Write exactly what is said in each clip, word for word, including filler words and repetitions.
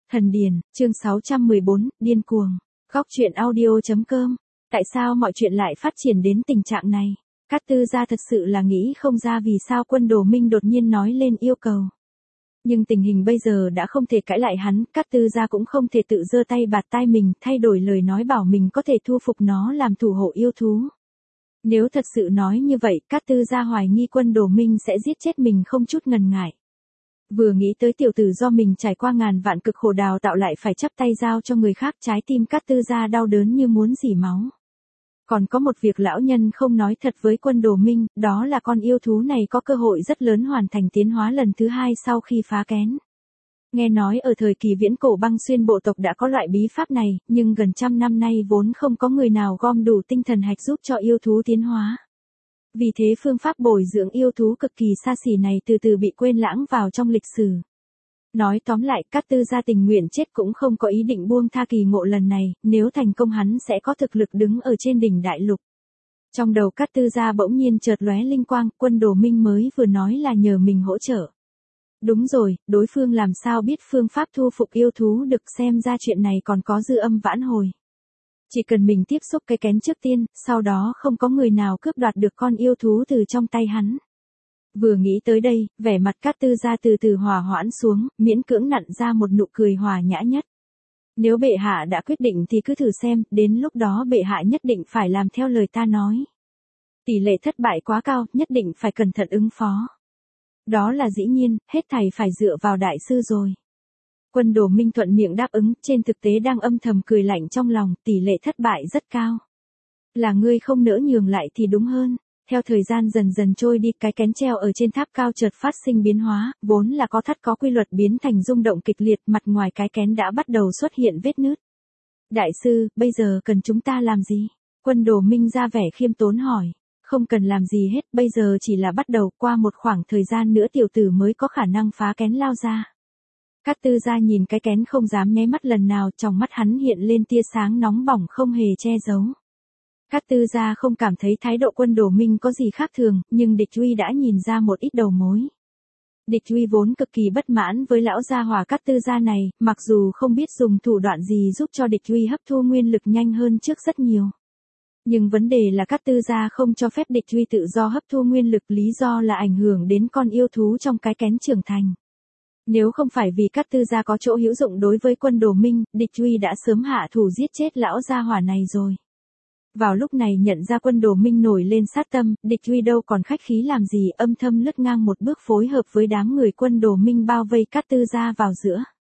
Thần Điền, chương sáu trăm mười bốn, điên cuồng. Góc truyện audio.com. Tại sao mọi chuyện lại phát triển đến tình trạng này? Cát Tư Gia thật sự là nghĩ không ra vì sao Quân Đồ Minh đột nhiên nói lên yêu cầu. Nhưng tình hình bây giờ đã không thể cãi lại hắn, Cát Tư Gia cũng không thể tự giơ tay bạt tai mình, thay đổi lời nói bảo mình có thể thu phục nó làm thủ hộ yêu thú. Nếu thật sự nói như vậy, Cát Tư Gia hoài nghi Quân Đồ Minh sẽ giết chết mình không chút ngần ngại. Vừa nghĩ tới tiểu tử do mình trải qua ngàn vạn cực khổ đào tạo lại phải chắp tay giao cho người khác, trái tim Cát Tư Gia đau đớn như muốn rỉ máu. Còn có một việc lão nhân không nói thật với Quân Đồ Minh, đó là con yêu thú này có cơ hội rất lớn hoàn thành tiến hóa lần thứ hai sau khi phá kén. Nghe nói ở thời kỳ viễn cổ băng xuyên bộ tộc đã có loại bí pháp này, nhưng gần trăm năm nay vốn không có người nào gom đủ tinh thần hạch giúp cho yêu thú tiến hóa. Vì thế phương pháp bồi dưỡng yêu thú cực kỳ xa xỉ này từ từ bị quên lãng vào trong lịch sử. Nói tóm lại, Cát Tư Gia tình nguyện chết cũng không có ý định buông tha kỳ ngộ lần này, nếu thành công hắn sẽ có thực lực đứng ở trên đỉnh đại lục. Trong đầu Cát Tư Gia bỗng nhiên chợt lóe linh quang, Quân Đồ Minh mới vừa nói là nhờ mình hỗ trợ. Đúng rồi, đối phương làm sao biết phương pháp thu phục yêu thú được, xem ra chuyện này còn có dư âm vãn hồi. Chỉ cần mình tiếp xúc cái kén trước tiên, sau đó không có người nào cướp đoạt được con yêu thú từ trong tay hắn. Vừa nghĩ tới đây, vẻ mặt Cát Tư Gia từ từ hòa hoãn xuống, miễn cưỡng nặn ra một nụ cười hòa nhã nhất. Nếu bệ hạ đã quyết định thì cứ thử xem, đến lúc đó bệ hạ nhất định phải làm theo lời ta nói. Tỷ lệ thất bại quá cao, nhất định phải cẩn thận ứng phó. Đó là dĩ nhiên, hết thảy phải dựa vào đại sư rồi. Quân Đồ Minh thuận miệng đáp ứng, trên thực tế đang âm thầm cười lạnh trong lòng, tỷ lệ thất bại rất cao. Là ngươi không nỡ nhường lại thì đúng hơn. Theo thời gian dần dần trôi đi, cái kén treo ở trên tháp cao chợt phát sinh biến hóa, vốn là có thắt có quy luật biến thành rung động kịch liệt, mặt ngoài cái kén đã bắt đầu xuất hiện vết nứt. Đại sư, bây giờ cần chúng ta làm gì? Quân Đồ Minh ra vẻ khiêm tốn hỏi. Không cần làm gì hết, bây giờ chỉ là bắt đầu, qua một khoảng thời gian nữa tiểu tử mới có khả năng phá kén lao ra. Cát Tư Gia nhìn cái kén không dám nháy mắt lần nào, trong mắt hắn hiện lên tia sáng nóng bỏng không hề che giấu. Cát Tư Gia không cảm thấy thái độ Quân Đồ Minh có gì khác thường, nhưng Địch Uy đã nhìn ra một ít đầu mối. Địch Uy vốn cực kỳ bất mãn với lão gia hỏa Cát Tư Gia này, mặc dù không biết dùng thủ đoạn gì giúp cho Địch Uy hấp thu nguyên lực nhanh hơn trước rất nhiều. Nhưng vấn đề là Cát Tư Gia không cho phép Địch Uy tự do hấp thu nguyên lực, lý do là ảnh hưởng đến con yêu thú trong cái kén trưởng thành. Nếu không phải vì Cát Tư Gia có chỗ hữu dụng đối với Quân Đồ Minh, Địch Uy đã sớm hạ thủ giết chết lão gia hỏa này rồi. Vào lúc này nhận ra Quân Đồ Minh nổi lên sát tâm, Địch Uy đâu còn khách khí làm gì, âm thầm lướt ngang một bước phối hợp với đám người Quân Đồ Minh bao vây Cát Tư Gia vào giữa.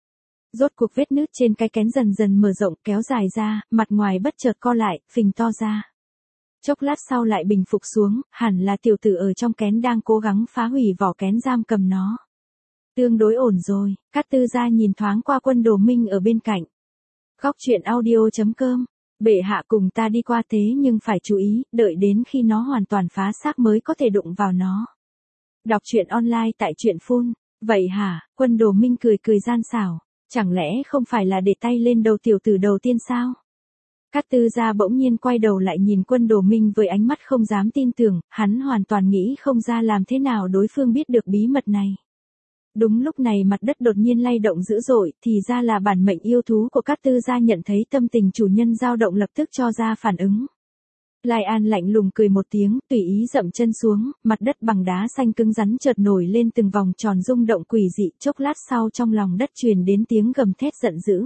Rốt cuộc vết nứt trên cái kén dần dần mở rộng kéo dài ra, mặt ngoài bất chợt co lại, phình to ra. Chốc lát sau lại bình phục xuống, hẳn là tiểu tử ở trong kén đang cố gắng phá hủy vỏ kén giam cầm nó. Tương đối ổn rồi, Cát Tư Gia nhìn thoáng qua Quân Đồ Minh ở bên cạnh. Góc truyện audio.com. Bệ hạ cùng ta đi qua thế nhưng phải chú ý, đợi đến khi nó hoàn toàn phá xác mới có thể đụng vào nó. Đọc truyện online tại truyện phun. Vậy hả? Quân Đồ Minh cười cười gian xảo. Chẳng lẽ không phải là để tay lên đầu tiểu tử đầu tiên sao? Cát Tư Gia bỗng nhiên quay đầu lại nhìn Quân Đồ Minh với ánh mắt không dám tin tưởng, hắn hoàn toàn nghĩ không ra làm thế nào đối phương biết được bí mật này. Đúng lúc này mặt đất đột nhiên lay động dữ dội, thì ra là bản mệnh yêu thú của Cát Tư Gia nhận thấy tâm tình chủ nhân dao động lập tức cho ra phản ứng. Lai An lạnh lùng cười một tiếng, tùy ý dậm chân xuống, mặt đất bằng đá xanh cứng rắn chợt nổi lên từng vòng tròn rung động quỷ dị, chốc lát sau trong lòng đất truyền đến tiếng gầm thét giận dữ.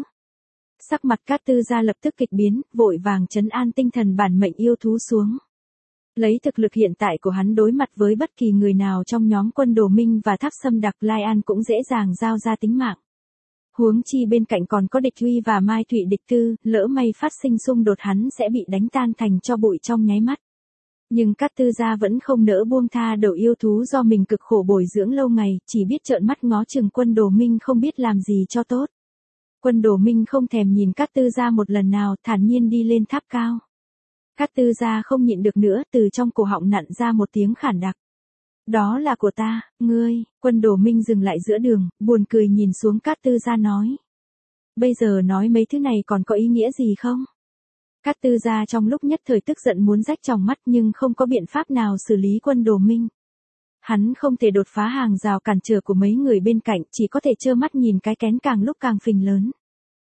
Sắc mặt Cát Tư Gia lập tức kịch biến, vội vàng trấn an tinh thần bản mệnh yêu thú xuống. Lấy thực lực hiện tại của hắn đối mặt với bất kỳ người nào trong nhóm Quân Đồ Minh và Tháp Sâm Đặc, Lai An cũng dễ dàng giao ra tính mạng. Huống chi bên cạnh còn có Địch Uy và Mai Thụy Địch Tư, lỡ may phát sinh xung đột hắn sẽ bị đánh tan thành tro bụi trong nháy mắt. Nhưng Cát Tư Gia vẫn không nỡ buông tha đầu yêu thú do mình cực khổ bồi dưỡng lâu ngày, chỉ biết trợn mắt ngó chừng Quân Đồ Minh không biết làm gì cho tốt. Quân Đồ Minh không thèm nhìn Cát Tư Gia một lần nào, thản nhiên đi lên tháp cao. Cát Tư Gia không nhịn được nữa, từ trong cổ họng nặn ra một tiếng khản đặc. Đó là của ta, ngươi. Quân Đồ Minh dừng lại giữa đường, buồn cười nhìn xuống Cát Tư Gia nói. Bây giờ nói mấy thứ này còn có ý nghĩa gì không? Cát Tư Gia trong lúc nhất thời tức giận muốn rách tròng mắt nhưng không có biện pháp nào xử lý Quân Đồ Minh. Hắn không thể đột phá hàng rào cản trở của mấy người bên cạnh, chỉ có thể trơ mắt nhìn cái kén càng lúc càng phình lớn.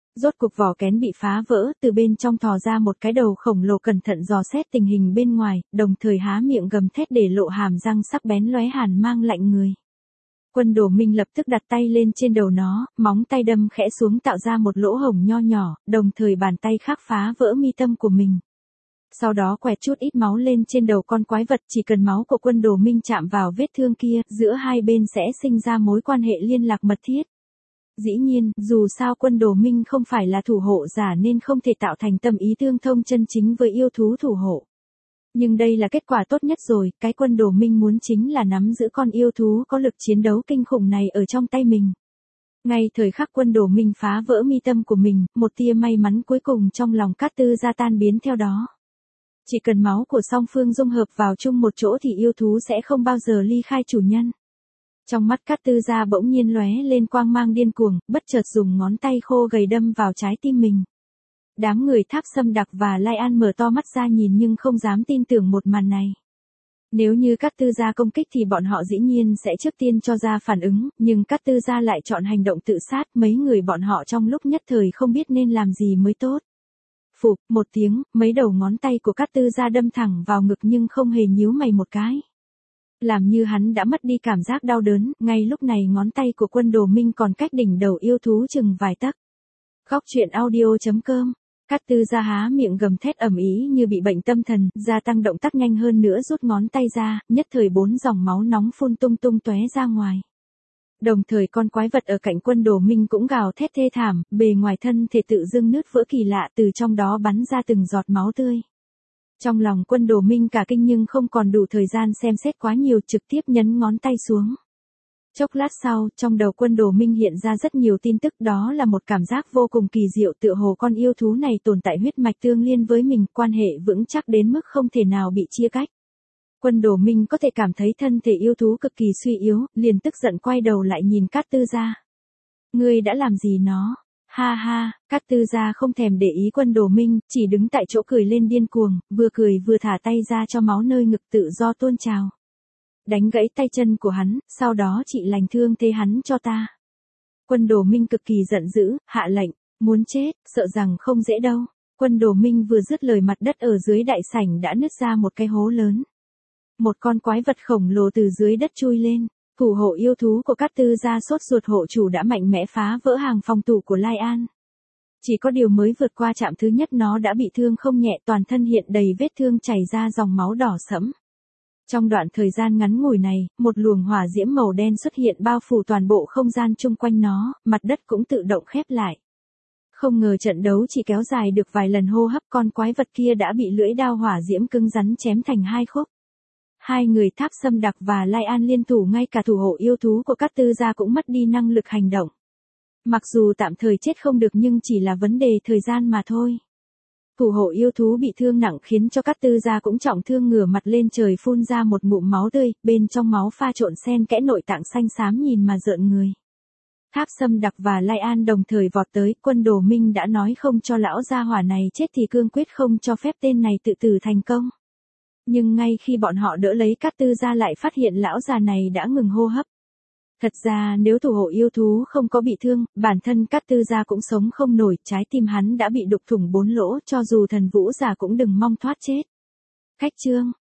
Rốt cuộc vỏ kén bị phá vỡ, từ bên trong thò ra một cái đầu khổng lồ cẩn thận dò xét tình hình bên ngoài, đồng thời há miệng gầm thét để lộ hàm răng sắc bén lóe hàn mang lạnh người. Quân Đồ Minh lập tức đặt tay lên trên đầu nó, móng tay đâm khẽ xuống tạo ra một lỗ hổng nho nhỏ, đồng thời bàn tay khác phá vỡ mi tâm của mình. Sau đó quẹt chút ít máu lên trên đầu con quái vật, chỉ cần máu của Quân Đồ Minh chạm vào vết thương kia, giữa hai bên sẽ sinh ra mối quan hệ liên lạc mật thiết. Dĩ nhiên, dù sao Quân Đồ Minh không phải là thủ hộ giả nên không thể tạo thành tâm ý tương thông chân chính với yêu thú thủ hộ. Nhưng đây là kết quả tốt nhất rồi, cái Quân Đồ Minh muốn chính là nắm giữ con yêu thú có lực chiến đấu kinh khủng này ở trong tay mình. Ngay thời khắc Quân Đồ Minh phá vỡ mi tâm của mình, một tia may mắn cuối cùng trong lòng Cát Tư Gia tan biến theo đó. Chỉ cần máu của song phương dung hợp vào chung một chỗ thì yêu thú sẽ không bao giờ ly khai chủ nhân. Trong mắt Cát Tư Gia bỗng nhiên lóe lên quang mang điên cuồng, bất chợt dùng ngón tay khô gầy đâm vào trái tim mình. Đám người Tháp Sâm Đặc và Lai An mở to mắt ra nhìn nhưng không dám tin tưởng một màn này. Nếu như Cát Tư Gia công kích thì bọn họ dĩ nhiên sẽ trước tiên cho ra phản ứng, nhưng Cát Tư Gia lại chọn hành động tự sát, mấy người bọn họ trong lúc nhất thời không biết nên làm gì mới tốt. Phụp, một tiếng, mấy đầu ngón tay của Cát Tư Gia đâm thẳng vào ngực nhưng không hề nhíu mày một cái. Làm như hắn đã mất đi cảm giác đau đớn, ngay lúc này ngón tay của Quân Đồ Minh còn cách đỉnh đầu yêu thú chừng vài tấc. Góc truyện audio chấm com. Cát Tư Gia há miệng gầm thét ầm ĩ như bị bệnh tâm thần, gia tăng động tác nhanh hơn nữa rút ngón tay ra, nhất thời bốn dòng máu nóng phun tung tung tóe ra ngoài. Đồng thời con quái vật ở cạnh Quân Đồ Minh cũng gào thét thê thảm, bề ngoài thân thể tự dưng nứt vỡ kỳ lạ, từ trong đó bắn ra từng giọt máu tươi. Trong lòng Quân Đồ Minh cả kinh nhưng không còn đủ thời gian xem xét quá nhiều, trực tiếp nhấn ngón tay xuống. Chốc lát sau, trong đầu Quân Đồ Minh hiện ra rất nhiều tin tức, đó là một cảm giác vô cùng kỳ diệu, tựa hồ con yêu thú này tồn tại huyết mạch tương liên với mình, quan hệ vững chắc đến mức không thể nào bị chia cách. Quân Đồ Minh có thể cảm thấy thân thể yêu thú cực kỳ suy yếu, liền tức giận quay đầu lại nhìn Cát Tư Gia. Ngươi đã làm gì nó? Ha ha, Cát Tư Gia không thèm để ý Quân Đồ Minh, chỉ đứng tại chỗ cười lên điên cuồng, vừa cười vừa thả tay ra cho máu nơi ngực tự do tuôn trào. Đánh gãy tay chân của hắn, sau đó trị lành thương thế hắn cho ta. Quân Đồ Minh cực kỳ giận dữ, hạ lệnh, muốn chết, sợ rằng không dễ đâu. Quân Đồ Minh vừa dứt lời, mặt đất ở dưới đại sảnh đã nứt ra một cái hố lớn. Một con quái vật khổng lồ từ dưới đất chui lên. Thủ hộ yêu thú của Cát Tư Gia sốt ruột, hộ chủ đã mạnh mẽ phá vỡ hàng phòng thủ của Lai An. Chỉ có điều mới vượt qua trạm thứ nhất nó đã bị thương không nhẹ, toàn thân hiện đầy vết thương chảy ra dòng máu đỏ sẫm. Trong đoạn thời gian ngắn ngủi này, một luồng hỏa diễm màu đen xuất hiện bao phủ toàn bộ không gian chung quanh nó, mặt đất cũng tự động khép lại. Không ngờ trận đấu chỉ kéo dài được vài lần hô hấp, con quái vật kia đã bị lưỡi đao hỏa diễm cứng rắn chém thành hai khúc. Hai người Tháp Sâm Đặc và Lai An liên thủ, ngay cả thủ hộ yêu thú của Cát Tư Gia cũng mất đi năng lực hành động. Mặc dù tạm thời chết không được nhưng chỉ là vấn đề thời gian mà thôi. Thủ hộ yêu thú bị thương nặng khiến cho Cát Tư Gia cũng trọng thương, ngửa mặt lên trời phun ra một ngụm máu tươi, bên trong máu pha trộn xen kẽ nội tạng xanh xám nhìn mà rợn người. Tháp Sâm Đặc và Lai An đồng thời vọt tới, Quân Đồ Minh đã nói không cho lão gia hỏa này chết thì cương quyết không cho phép tên này tự tử thành công. Nhưng ngay khi bọn họ đỡ lấy Cát Tư Gia lại phát hiện lão già này đã ngừng hô hấp. Thật ra nếu thủ hộ yêu thú không có bị thương, bản thân Cát Tư Gia cũng sống không nổi, trái tim hắn đã bị đục thủng bốn lỗ, cho dù thần vũ giả cũng đừng mong thoát chết. Khách chương